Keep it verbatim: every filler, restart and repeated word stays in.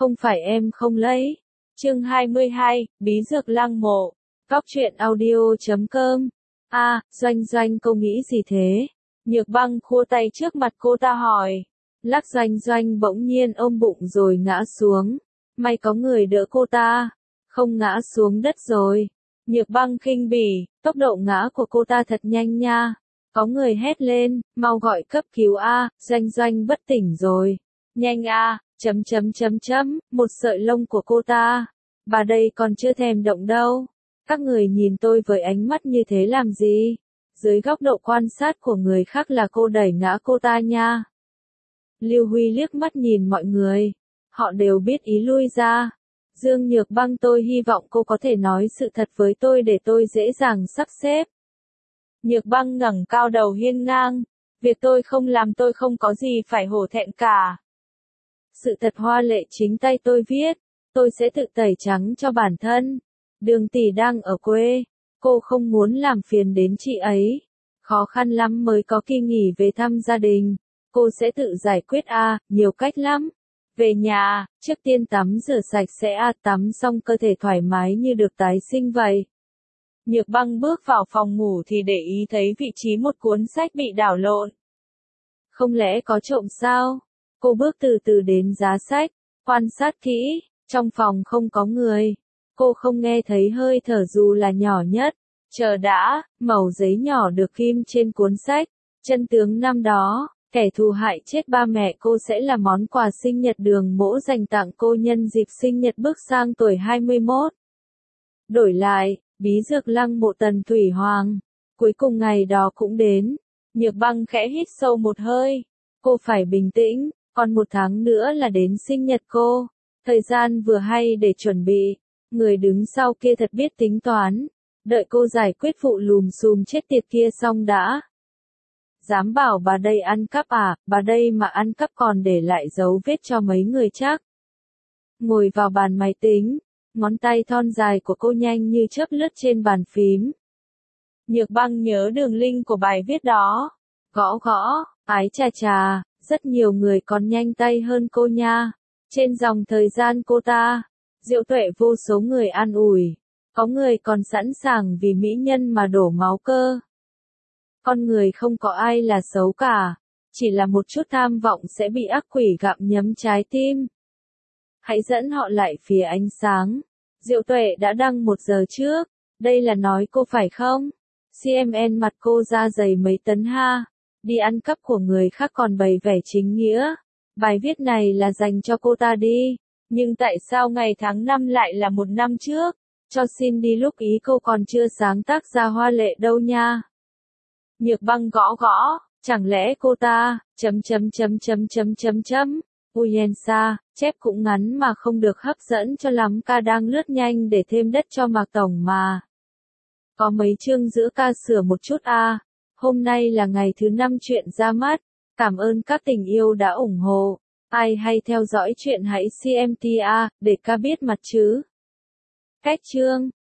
không phải em không lấy. Chương hai mươi hai, Bí dược lăng mộ. Góc truyện audio chấm com. A, à, Doanh Doanh cô nghĩ gì thế? Nhược Băng khua tay trước mặt cô ta hỏi. Lắc Doanh Doanh bỗng nhiên ôm bụng rồi ngã xuống. May có người đỡ cô ta. Không ngã xuống đất rồi. Nhược Băng khinh bỉ, tốc độ ngã của cô ta thật nhanh nha. Có người hét lên, mau gọi cấp cứu a, Doanh Doanh bất tỉnh rồi. Nhanh a, chấm chấm chấm chấm, một sợi lông của cô ta. Bà đây còn chưa thèm động đâu. Các người nhìn tôi với ánh mắt như thế làm gì? Dưới góc độ quan sát của người khác là cô đẩy ngã cô ta nha. Lưu Huy liếc mắt nhìn mọi người. Họ đều biết ý lui ra. Dương Nhược Băng, tôi hy vọng cô có thể nói sự thật với tôi để tôi dễ dàng sắp xếp. Nhược Băng ngẩng cao đầu hiên ngang. Việc tôi không làm tôi không có gì phải hổ thẹn cả. Sự thật hoa lệ chính tay tôi viết. Tôi sẽ tự tẩy trắng cho bản thân. Đường tỷ đang ở quê. Cô không muốn làm phiền đến chị ấy. Khó khăn lắm mới có kỳ nghỉ về thăm gia đình. Cô sẽ tự giải quyết a, à, nhiều cách lắm. Về nhà, trước tiên tắm rửa sạch sẽ a, à, tắm xong cơ thể thoải mái như được tái sinh vậy. Nhược Băng bước vào phòng ngủ thì để ý thấy vị trí một cuốn sách bị đảo lộn. Không lẽ có trộm sao? Cô bước từ từ đến giá sách, quan sát kỹ, trong phòng không có người. Cô không nghe thấy hơi thở dù là nhỏ nhất. Chờ đã, mẩu giấy nhỏ được ghim trên cuốn sách. Chân tướng năm đó, kẻ thù hại chết ba mẹ cô sẽ là món quà sinh nhật Đường Mỗ dành tặng cô nhân dịp sinh nhật bước sang tuổi hai mươi mốt. Đổi lại, bí dược lăng mộ Tần Thủy Hoàng. Cuối cùng ngày đó cũng đến. Nhược Băng khẽ hít sâu một hơi. Cô phải bình tĩnh, còn một tháng nữa là đến sinh nhật cô. Thời gian vừa hay để chuẩn bị. Người đứng sau kia thật biết tính toán. Đợi cô giải quyết vụ lùm xùm chết tiệt kia xong đã. Dám bảo bà đây ăn cắp à, bà đây mà ăn cắp còn để lại dấu vết cho mấy người chắc. Ngồi vào bàn máy tính, ngón tay thon dài của cô nhanh như chớp lướt trên bàn phím. Nhược Băng nhớ đường link của bài viết đó. Gõ gõ, ái chà chà, rất nhiều người còn nhanh tay hơn cô nha. Trên dòng thời gian cô ta, Diệu Tuệ vô số người an ủi. Có người còn sẵn sàng vì mỹ nhân mà đổ máu cơ. Con người không có ai là xấu cả. Chỉ là một chút tham vọng sẽ bị ác quỷ gặm nhấm trái tim. Hãy dẫn họ lại phía ánh sáng. Diệu Tuệ đã đăng một giờ trước. Đây là nói cô phải không? xê em en mặt cô ra dày mấy tấn ha. Đi ăn cắp của người khác còn bày vẻ chính nghĩa. Bài viết này là dành cho cô ta đi. Nhưng tại sao ngày tháng năm lại là một năm trước? Cho xin đi lúc ý cô còn chưa sáng tác ra hoa lệ đâu nha. Nhược Băng gõ gõ, chẳng lẽ cô ta, chấm chấm chấm chấm chấm chấm chấm, Uyensa, chép cũng ngắn mà không được hấp dẫn cho lắm, ca đang lướt nhanh để thêm đất cho Mạc Tổng mà. Có mấy chương giữa ca sửa một chút a. À. Hôm nay là ngày thứ năm chuyện ra mắt. Cảm ơn các tình yêu đã ủng hộ. Ai hay theo dõi chuyện hãy xê em tê a, để ca biết mặt chứ. Cách chương.